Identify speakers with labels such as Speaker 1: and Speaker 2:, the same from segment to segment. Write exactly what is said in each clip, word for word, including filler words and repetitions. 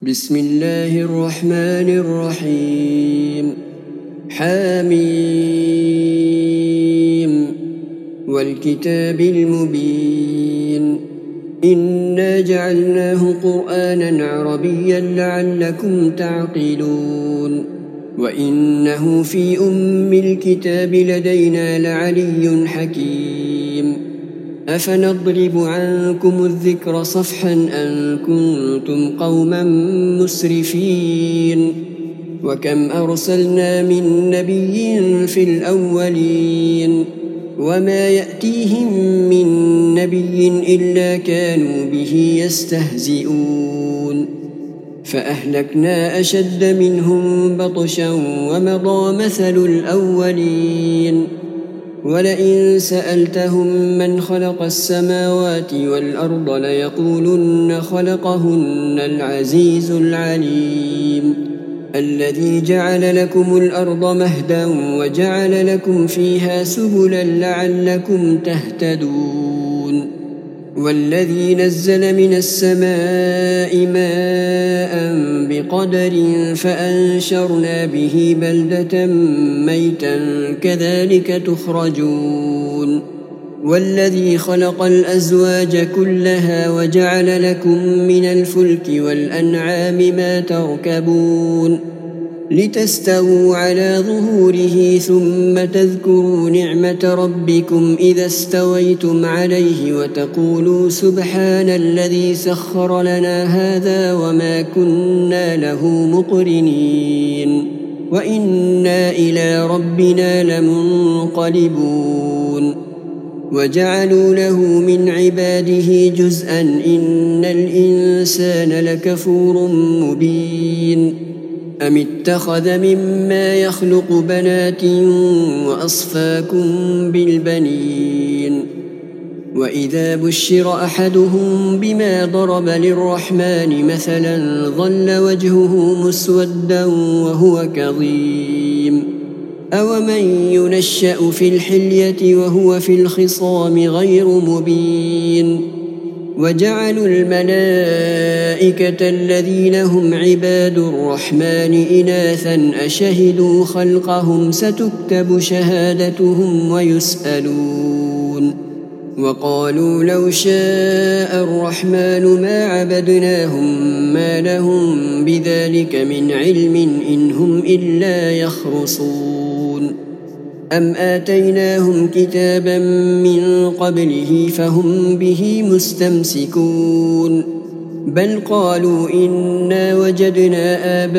Speaker 1: بسم الله الرحمن الرحيم. حميم والكتاب المبين إنا جعلناه قرآنا عربيا لعلكم تعقلون وإنه في أم الكتاب لدينا لعلي حكيم. أفنضرب عنكم الذكر صفحا أن كنتم قوما مسرفين وكم أرسلنا من نبي في الأولين وما يأتيهم من نبي إلا كانوا به يستهزئون فأهلكنا أشد منهم بطشا ومضى مثل الأولين ولئن سألتهم من خلق السماوات والأرض ليقولن خلقهن العزيز العليم الذي جعل لكم الأرض مهدا وجعل لكم فيها سبلا لعلكم تهتدون والذي نزل من السماء ماء بقدر فأنشرنا به بلدة ميتا كذلك تخرجون والذي خلق الأزواج كلها وجعل لكم من الفلك والأنعام ما تركبون لتستووا على ظهوره ثم تذكروا نعمة ربكم إذا استويتم عليه وتقولوا سبحان الذي سخر لنا هذا وما كنا له مقرنين وإنا إلى ربنا لمنقلبون وجعلوا له من عباده جزءا إن الإنسان لكفور مبين أم اتخذ مما يخلق بنات وأصفاكم بالبنين وإذا بشر أحدهم بما ضرب للرحمن مثلا ظل وجهه مسودا وهو كظيم أومن ينشأ في الحلية وهو في الخصام غير مبين وجعلوا الملائكة الذين هم عباد الرحمن إناثا أشهدوا خلقهم ستكتب شهادتهم ويسألون وقالوا لو شاء الرحمن ما عبدناهم ما لهم بذلك من علم إن هم إلا يخرصون أم آتيناهم كتابا من قبله فهم به مستمسكون بل قالوا إنا وجدنا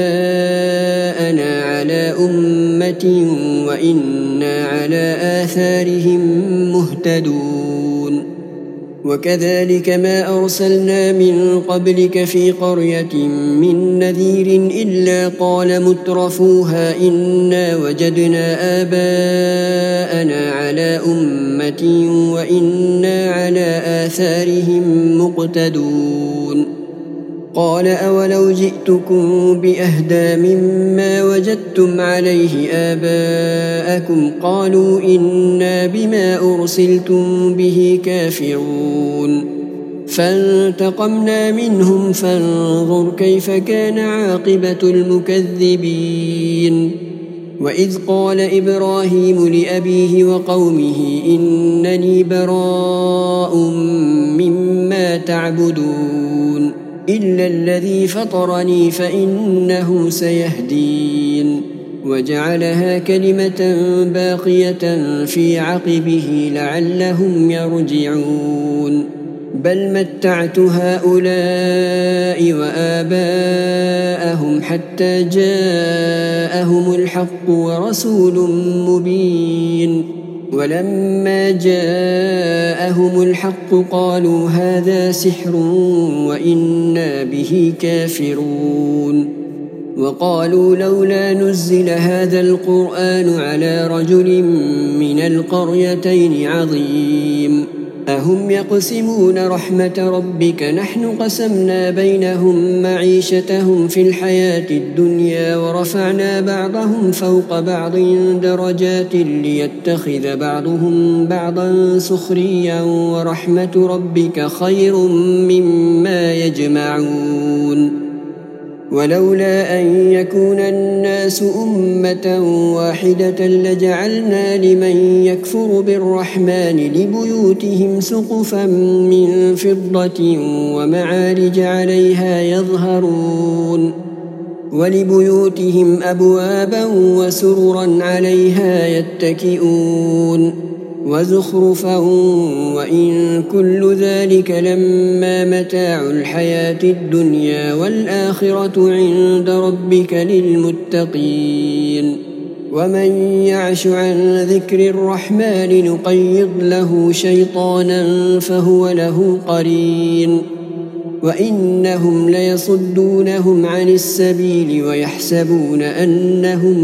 Speaker 1: آباءنا على أمة وإنا على آثارهم مهتدون وكذلك ما أرسلنا من قبلك في قرية من نذير إلا قال مترفوها إنا وجدنا آباءنا على أمة وإنا على آثارهم مقتدون قال أولو جئتكم بأهدى مما وجدتم عليه آباءكم قالوا إنا بما أرسلتم به كافرون فانتقمنا منهم فانظر كيف كان عاقبة المكذبين وإذ قال إبراهيم لأبيه وقومه إنني براء مما تعبدون إلا الذي فطرني فإنه سيهدين وجعلها كلمة باقية في عقبه لعلهم يرجعون بل متعت هؤلاء وآباءهم حتى جاءهم الحق ورسول مبين ولما جاءهم الحق قالوا هذا سحر وإنا به كافرون وقالوا لولا نزل هذا القرآن على رجل من القريتين عظيم أهم يقسمون رحمة ربك نحن قسمنا بينهم معيشتهم في الحياة الدنيا ورفعنا بعضهم فوق بعض درجات ليتخذ بعضهم بعضا سخريا ورحمة ربك خير مما يجمعون ولولا أن يكون الناس أمة واحدة لجعلنا لمن يكفر بالرحمن لبيوتهم سقفا من فضة ومعارج عليها يظهرون ولبيوتهم أبوابا وسررا عليها يتكئون وزخرفا وإن كل ذلك لما متاع الحياة الدنيا والآخرة عند ربك للمتقين ومن يعش عن ذكر الرحمن نقيض له شيطانا فهو له قرين وإنهم ليصدونهم عن السبيل ويحسبون أنهم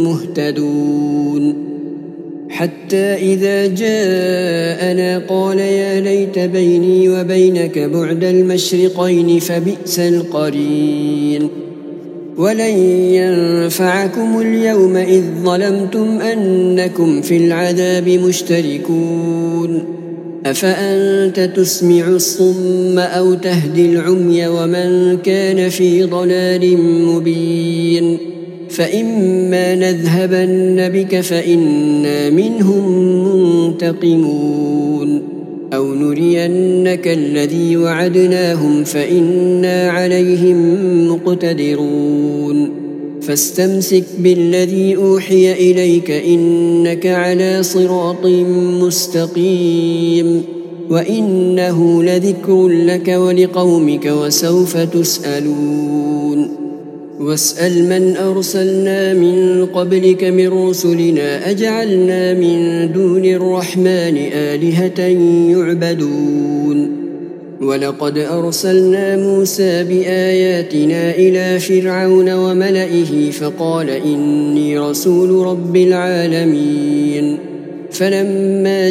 Speaker 1: مهتدون حتى إذا جاءنا قال يا ليت بيني وبينك بعد المشرقين فبئس القرين ولن ينفعكم اليوم إذ ظلمتم أنكم في العذاب مشتركون أفأنت تسمع الصم أو تهدي العمي ومن كان في ضلال مبين فإما نذهبن بك فإنا منهم منتقمون أو نرينك الذي وعدناهم فإنا عليهم مقتدرون فاستمسك بالذي أوحي إليك إنك على صراط مستقيم وإنه لذكر لك ولقومك وسوف تسألون واسأل من أرسلنا من قبلك من رسلنا أجعلنا من دون الرحمن آلهة يعبدون ولقد أرسلنا موسى بآياتنا إلى فرعون وملئه فقال إني رسول رب العالمين فلما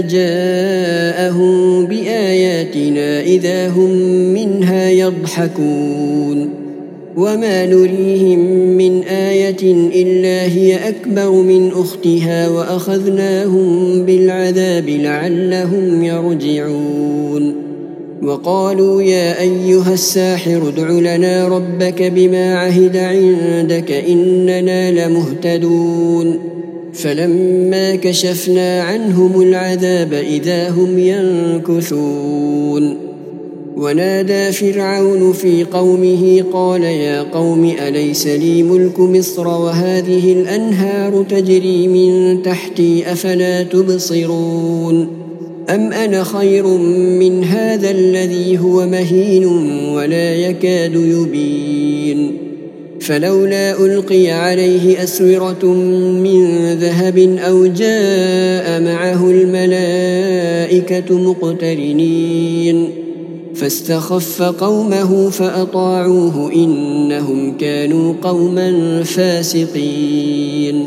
Speaker 1: جاءهم بآياتنا إذا هم منها يضحكون وما نريهم من آية إلا هي أكبر من أختها وأخذناهم بالعذاب لعلهم يرجعون وقالوا يا أيها الساحر ادع لنا ربك بما عهد عندك إننا لمهتدون فلما كشفنا عنهم العذاب إذا هم ينكثون ونادى فرعون في قومه قال يا قوم أليس لي ملك مصر وهذه الأنهار تجري من تحتي أفلا تبصرون أم أنا خير من هذا الذي هو مهين ولا يكاد يبين فلولا ألقي عليه أسورة من ذهب أو جاء معه الملائكة مقترنين فاستخف قومه فأطاعوه إنهم كانوا قوما فاسقين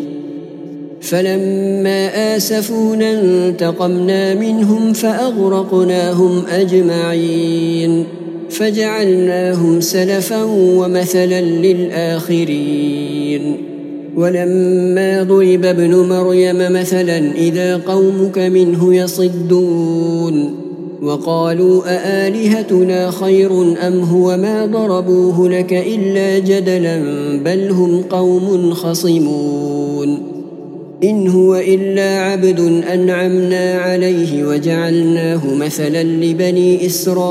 Speaker 1: فلما آسفونا انتقمنا منهم فأغرقناهم أجمعين فجعلناهم سلفا ومثلا للآخرين ولما ضرب ابن مريم مثلا إذا قومك منه يصدون وقالوا أآلهتنا خير أم هو ما ضربوه لك إلا جدلا بل هم قوم خصمون إن هو إلا عبد أنعمنا عليه وجعلناه مثلا لبني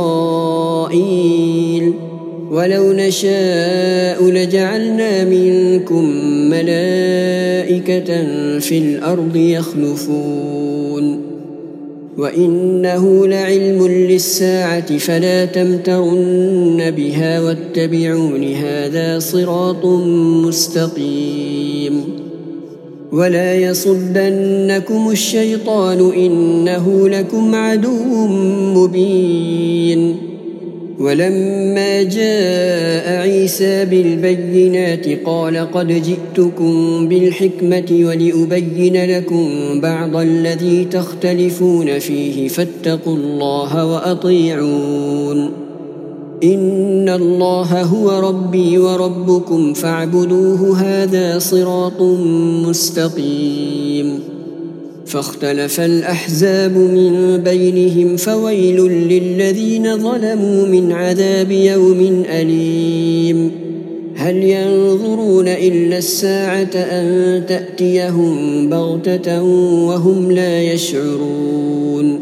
Speaker 1: إسرائيل ولو نشاء لجعلنا منكم ملائكة في الأرض يخلفون وإنه لعلم للساعة فلا تمترن بها واتبعون هذا صراط مستقيم ولا يصدنكم الشيطان إنه لكم عدو مبين ولما جاء عيسى بالبينات قال قد جئتكم بالحكمة ولأبين لكم بعض الذي تختلفون فيه فاتقوا الله وأطيعون إن الله هو ربي وربكم فاعبدوه هذا صراط مستقيم فاختلف الأحزاب من بينهم فويل للذين ظلموا من عذاب يوم أليم هل ينظرون إلا الساعة أن تأتيهم بغتة وهم لا يشعرون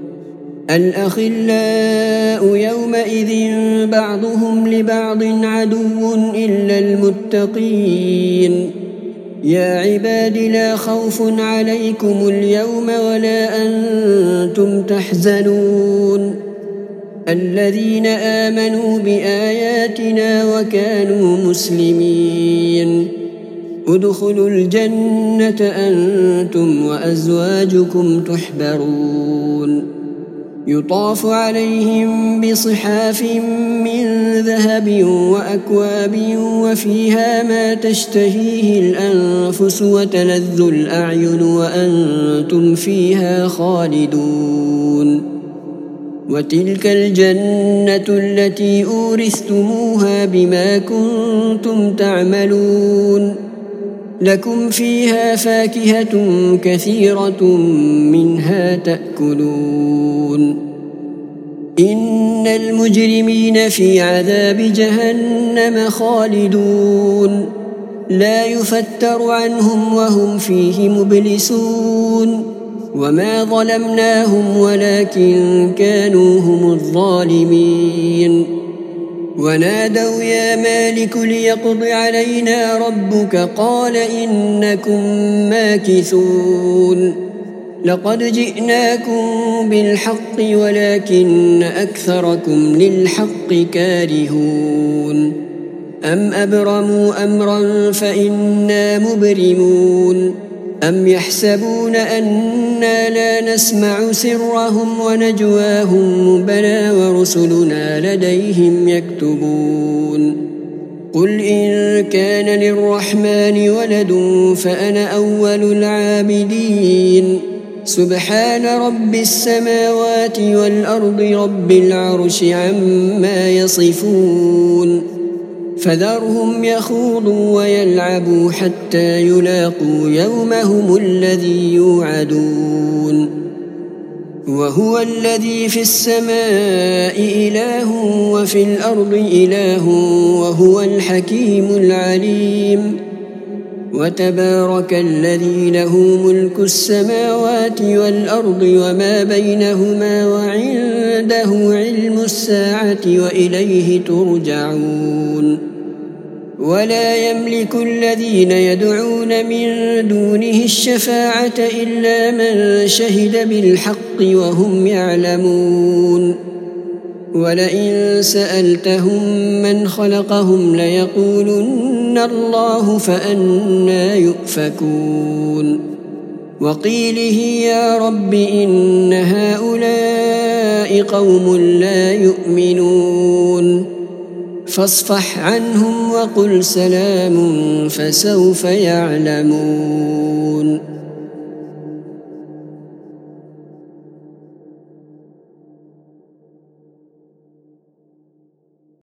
Speaker 1: الأخلاء يومئذ بعضهم لبعض عدو إلا المتقين يا عباد لا خوف عليكم اليوم ولا أنتم تحزنون الذين آمنوا بآياتنا وكانوا مسلمين ادخلوا الجنة أنتم وأزواجكم تحبرون يطاف عليهم بصحاف من ذهب وأكواب وفيها ما تشتهيه الأنفس وتلذ الأعين وأنتم فيها خالدون وتلك الجنة التي أورثتموها بما كنتم تعملون لكم فيها فاكهة كثيرة منها تأكلون إن المجرمين في عذاب جهنم خالدون لا يفتر عنهم وهم فيه مبلسون وما ظلمناهم ولكن كانوا هم الظالمين ونادوا يا مالك ليقض علينا ربك قال إنكم ماكثون لقد جئناكم بالحق ولكن أكثركم للحق كارهون أم أبرموا أمرا فإنا مبرمون أم يحسبون أنا لا نسمع سرهم ونجواهم بلى ورسلنا لديهم يكتبون قل إن كان للرحمن ولد فأنا أول العابدين سبحان رب السماوات والأرض رب العرش عما يصفون فذرهم يخوضوا ويلعبوا حتى يلاقوا يومهم الذي يوعدون وهو الذي في السماء إله وفي الأرض إله وهو الحكيم العليم وتبارك الذي له ملك السماوات والأرض وما بينهما وعنده علم الساعة وإليه ترجعون ولا يملك الذين يدعون من دونه الشفاعة إلا من شهد بالحق وهم يعلمون ولئن سألتهم من خلقهم ليقولن الله فأنى يؤفكون وقيله يا رب إن هؤلاء قوم لا يؤمنون فاصفح عنهم وقل سلام فسوف يعلمون.